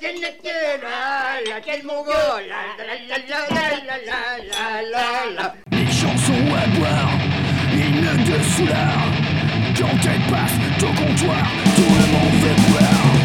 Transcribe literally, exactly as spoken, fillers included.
quel la quel mongo, la la la la la la la la la. Les chansons à boire, hymne de soulard. Quand elle passe au comptoir, tout le monde veut boire.